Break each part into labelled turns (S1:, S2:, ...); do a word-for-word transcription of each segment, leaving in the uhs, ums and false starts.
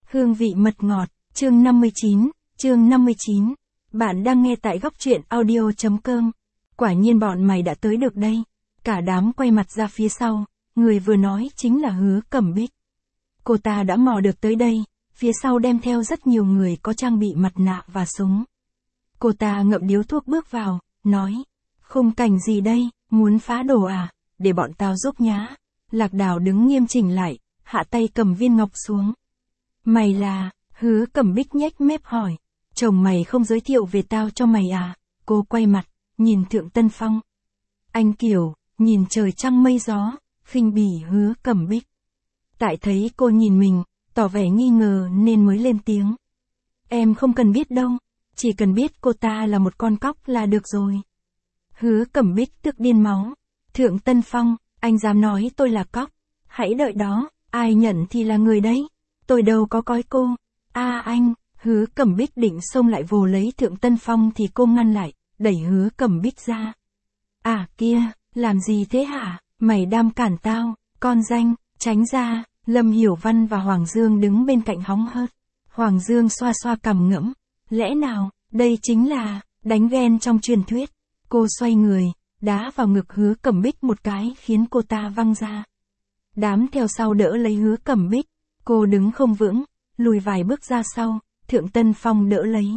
S1: Hương vị mật ngọt, chương năm mươi chín, chương năm mươi chín. Bạn đang nghe tại góc truyện audio.com. Quả nhiên bọn mày đã tới được đây. Cả đám quay mặt ra phía sau, người vừa nói chính là Hứa Cẩm Bích. Cô ta đã mò được tới đây, phía sau đem theo rất nhiều người có trang bị mặt nạ và súng. Cô ta ngậm điếu thuốc bước vào, nói, khung cảnh gì đây, muốn phá đồ à, để bọn tao giúp nhá. Lạc Đào đứng nghiêm chỉnh lại, hạ tay cầm viên ngọc xuống. Mày là, Hứa Cẩm Bích nhếch mép hỏi, chồng mày không giới thiệu về tao cho mày à? Cô quay mặt, nhìn Thượng Tân Phong. Anh Kiều, nhìn trời trăng mây gió, khinh bỉ Hứa Cẩm Bích. Tại thấy cô nhìn mình, tỏ vẻ nghi ngờ nên mới lên tiếng. Em không cần biết đâu, chỉ cần biết cô ta là một con cóc là được rồi. Hứa Cẩm Bích tức điên máu. Thượng Tân Phong, anh dám nói tôi là cóc, hãy đợi đó, ai nhận thì là người đấy. Tôi đâu có cói cô. A à, anh, Hứa Cẩm Bích định xông lại vồ lấy Thượng Tân Phong thì cô ngăn lại, đẩy Hứa Cẩm Bích ra. À kia, làm gì thế hả, mày đam cản tao, con danh, tránh ra. Lâm Hiểu Văn và Hoàng Dương đứng bên cạnh hóng hớt. Hoàng Dương xoa xoa cằm ngẫm, lẽ nào, đây chính là, đánh ghen trong truyền thuyết. Cô xoay người, đá vào ngực Hứa Cẩm Bích một cái khiến cô ta văng ra. Đám theo sau đỡ lấy Hứa Cẩm Bích. Cô đứng không vững, lùi vài bước ra sau, Thượng Tân Phong đỡ lấy.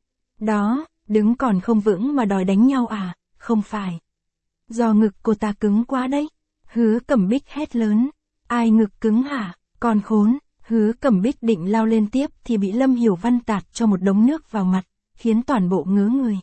S1: Đó, đứng còn không vững mà đòi đánh nhau à, không phải. Do ngực cô ta cứng quá đấy. Hứa Cẩm Bích hét lớn. Ai ngực cứng hả, con khốn. Hứa Cẩm Bích định lao lên tiếp thì bị Lâm Hiểu Văn tạt cho một đống nước vào mặt, khiến toàn bộ ngớ người.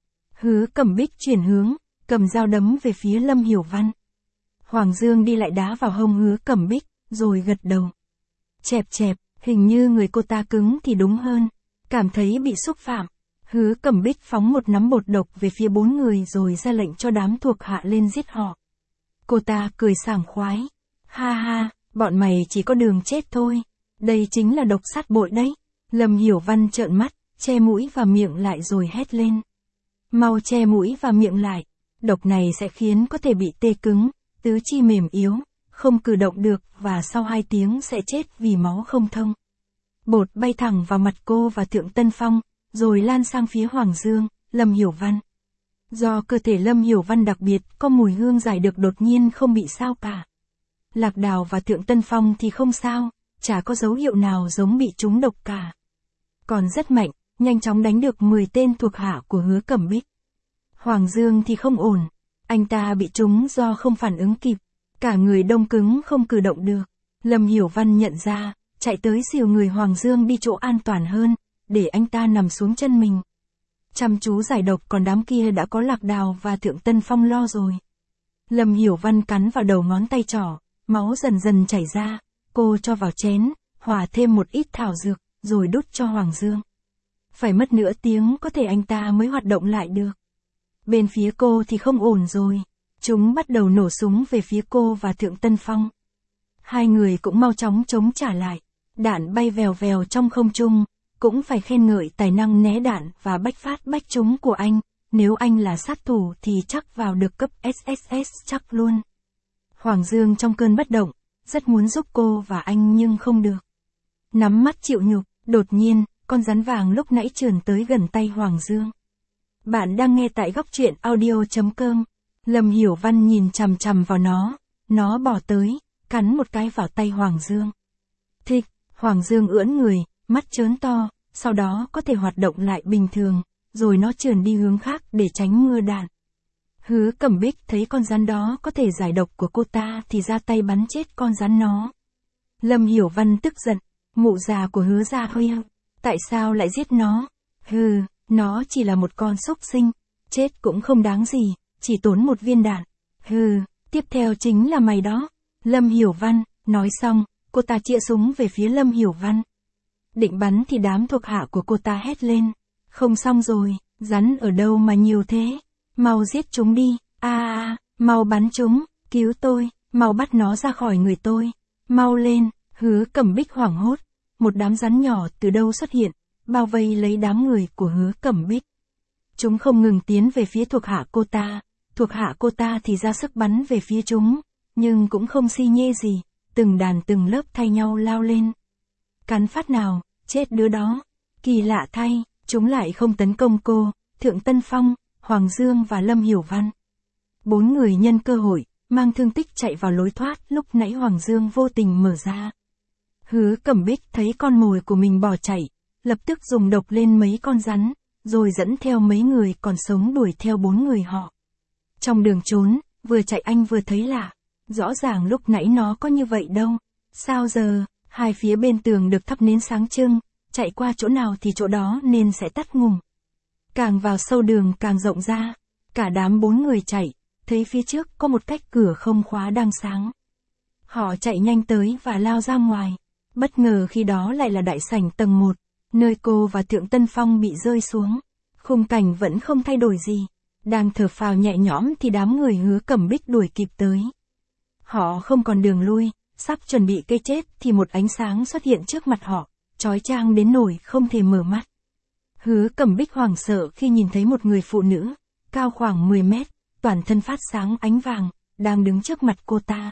S1: Hứa Cẩm Bích chuyển hướng, cầm dao đấm về phía Lâm Hiểu Văn. Hoàng Dương đi lại đá vào hông Hứa Cẩm Bích, rồi gật đầu. Chẹp chẹp, hình như người cô ta cứng thì đúng hơn. Cảm thấy bị xúc phạm, Hứa Cẩm Bích phóng một nắm bột độc về phía bốn người rồi ra lệnh cho đám thuộc hạ lên giết họ. Cô ta cười sảng khoái. Ha ha, bọn mày chỉ có đường chết thôi. Đây chính là độc sát bội đấy. Lâm Hiểu Văn trợn mắt, che mũi và miệng lại rồi hét lên. Mau che mũi và miệng lại. Độc này sẽ khiến có thể bị tê cứng, tứ chi mềm yếu, không cử động được và sau hai tiếng sẽ chết vì máu không thông. Bột bay thẳng vào mặt cô và Thượng Tân Phong, rồi lan sang phía Hoàng Dương, Lâm Hiểu Văn. Do cơ thể Lâm Hiểu Văn đặc biệt, có mùi hương giải được đột nhiên không bị sao cả. Lạc Đào và Thượng Tân Phong thì không sao, chả có dấu hiệu nào giống bị trúng độc cả. Còn rất mạnh, nhanh chóng đánh được mười tên thuộc hạ của Hứa Cẩm Bích. Hoàng Dương thì không ổn, anh ta bị trúng do không phản ứng kịp, cả người đông cứng không cử động được. Lâm Hiểu Văn nhận ra, chạy tới dìu người Hoàng Dương đi chỗ an toàn hơn, để anh ta nằm xuống chân mình. Chăm chú giải độc còn đám kia đã có Lạc Đào và Thượng Tân Phong lo rồi. Lâm Hiểu Văn cắn vào đầu ngón tay trỏ, máu dần dần chảy ra, cô cho vào chén, hòa thêm một ít thảo dược, rồi đút cho Hoàng Dương. Phải mất nửa tiếng có thể anh ta mới hoạt động lại được. Bên phía cô thì không ổn rồi, chúng bắt đầu nổ súng về phía cô và Thượng Tân Phong. Hai người cũng mau chóng chống trả lại, đạn bay vèo vèo trong không trung, cũng phải khen ngợi tài năng né đạn và bách phát bách trúng của anh, nếu anh là sát thủ thì chắc vào được cấp ét ét ét chắc luôn. Hoàng Dương trong cơn bất động, rất muốn giúp cô và anh nhưng không được. Nắm mắt chịu nhục, đột nhiên, con rắn vàng lúc nãy trườn tới gần tay Hoàng Dương. Bạn đang nghe tại góc truyện audio.com. Lâm Hiểu Văn nhìn chằm chằm vào nó, nó bỏ tới, cắn một cái vào tay Hoàng Dương. Thịch, Hoàng Dương ưỡn người, mắt trớn to, sau đó có thể hoạt động lại bình thường, rồi nó trườn đi hướng khác để tránh mưa đạn. Hứa Cẩm Bích thấy con rắn đó có thể giải độc của cô ta thì ra tay bắn chết con rắn nó. Lâm Hiểu Văn tức giận, mụ già của Hứa gia Huy, tại sao lại giết nó? Hừ, nó chỉ là một con súc sinh, chết cũng không đáng gì, chỉ tốn một viên đạn. Hừ, tiếp theo chính là mày đó. Lâm Hiểu Văn, nói xong, cô ta chĩa súng về phía Lâm Hiểu Văn. Định bắn thì đám thuộc hạ của cô ta hét lên. Không xong rồi, rắn ở đâu mà nhiều thế? Mau giết chúng đi, a a, mau bắn chúng, cứu tôi, mau bắt nó ra khỏi người tôi, mau lên. Hứa Cẩm Bích hoảng hốt, một đám rắn nhỏ từ đâu xuất hiện, bao vây lấy đám người của Hứa Cẩm Bích. Chúng không ngừng tiến về phía thuộc hạ cô ta, thuộc hạ cô ta thì ra sức bắn về phía chúng, nhưng cũng không si nhê gì, từng đàn từng lớp thay nhau lao lên. cắn phát nào, chết đứa đó. Kỳ lạ thay, chúng lại không tấn công cô, Thượng Tân Phong, Hoàng Dương và Lâm Hiểu Văn. Bốn người nhân cơ hội, mang thương tích chạy vào lối thoát lúc nãy Hoàng Dương vô tình mở ra. Hứa Cẩm Bích thấy con mồi của mình bỏ chạy, lập tức dùng độc lên mấy con rắn, rồi dẫn theo mấy người còn sống đuổi theo bốn người họ. Trong đường trốn, vừa chạy anh vừa thấy lạ, rõ ràng lúc nãy nó có như vậy đâu. Sao giờ, hai phía bên tường được thắp nến sáng trưng, chạy qua chỗ nào thì chỗ đó nên sẽ tắt ngủm. Càng vào sâu đường càng rộng ra, cả đám bốn người chạy, thấy phía trước có một cách cửa không khóa đang sáng. Họ chạy nhanh tới và lao ra ngoài, bất ngờ khi đó lại là đại sảnh tầng một, nơi cô và Thượng Tân Phong bị rơi xuống. Khung cảnh vẫn không thay đổi gì, đang thở phào nhẹ nhõm thì đám người Hứa Cẩm Bích đuổi kịp tới. Họ không còn đường lui, sắp chuẩn bị cây chết thì một ánh sáng xuất hiện trước mặt họ, chói chang đến nỗi không thể mở mắt. Hứa Cẩm Bích hoảng sợ khi nhìn thấy một người phụ nữ, cao khoảng mười mét, toàn thân phát sáng ánh vàng, đang đứng trước mặt cô ta.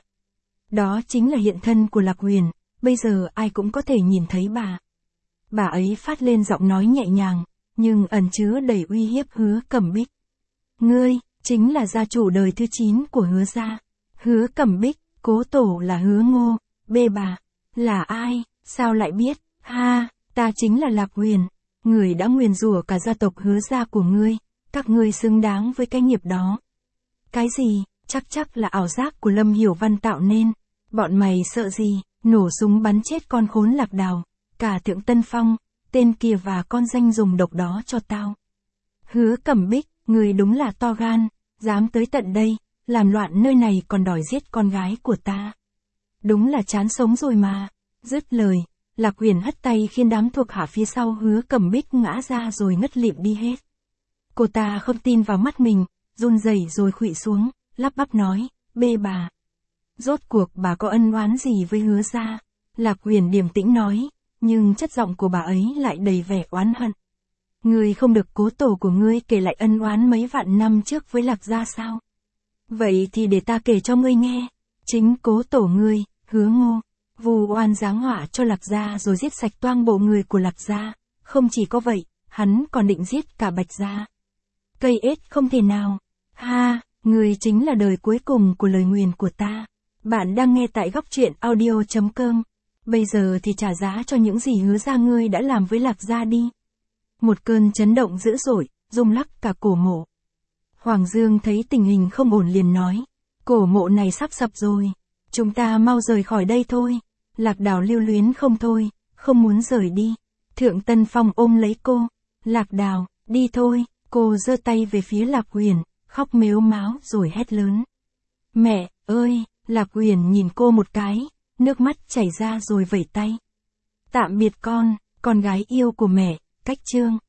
S1: Đó chính là hiện thân của Lạc Huyền, bây giờ ai cũng có thể nhìn thấy bà. Bà ấy phát lên giọng nói nhẹ nhàng, nhưng ẩn chứa đầy uy hiếp Hứa Cẩm Bích. Ngươi, chính là gia chủ đời thứ chín của Hứa gia. Hứa Cẩm Bích, cố tổ là Hứa Ngô, bê bà. Là ai, sao lại biết, ha, ta chính là Lạc Huyền. Người đã nguyền rủa cả gia tộc Hứa gia của ngươi, các ngươi xứng đáng với cái nghiệp đó. Cái gì, chắc chắc là ảo giác của Lâm Hiểu Văn tạo nên. Bọn mày sợ gì, nổ súng bắn chết con khốn Lạc Đào, cả Thượng Tân Phong, tên kia và con danh dùng độc đó cho tao. Hứa Cẩm Bích, người đúng là to gan, dám tới tận đây, làm loạn nơi này còn đòi giết con gái của ta. Đúng là chán sống rồi mà. Dứt lời, Lạc Huyền hất tay khiến đám thuộc hạ phía sau Hứa Cẩm Bích ngã ra rồi ngất lịm đi hết. Cô ta không tin vào mắt mình, run rẩy rồi khuỵu xuống, lắp bắp nói, bê bà. Rốt cuộc bà có ân oán gì với Hứa gia? Lạc Huyền điềm tĩnh nói, nhưng chất giọng của bà ấy lại đầy vẻ oán hận. Ngươi không được cố tổ của ngươi kể lại ân oán mấy vạn năm trước với Lạc gia sao? Vậy thì để ta kể cho ngươi nghe. Chính cố tổ ngươi, Hứa Ngô, vu oan giáng họa cho Lạc gia rồi giết sạch toang bộ người của Lạc gia. Không chỉ có vậy, hắn còn định giết cả Bạch gia. Cây ết không thể nào. Ha, ngươi chính là đời cuối cùng của lời nguyền của ta. Bạn đang nghe tại góc truyện audio chấm com. Bây giờ thì trả giá cho những gì Hứa gia ngươi đã làm với Lạc gia đi. Một cơn chấn động dữ dội, rung lắc cả cổ mộ. Hoàng Dương thấy tình hình không ổn liền nói, cổ mộ này sắp sập rồi, chúng ta mau rời khỏi đây thôi. Lạc Đào lưu luyến không thôi, không muốn rời đi. Thượng Tân Phong ôm lấy cô, Lạc Đào, đi thôi. Cô giơ tay về phía Lạc Huyền, khóc mếu máo rồi hét lớn. Mẹ ơi, Lạc Huyền nhìn cô một cái, nước mắt chảy ra rồi vẩy tay. Tạm biệt con, con gái yêu của mẹ, Cách Chương.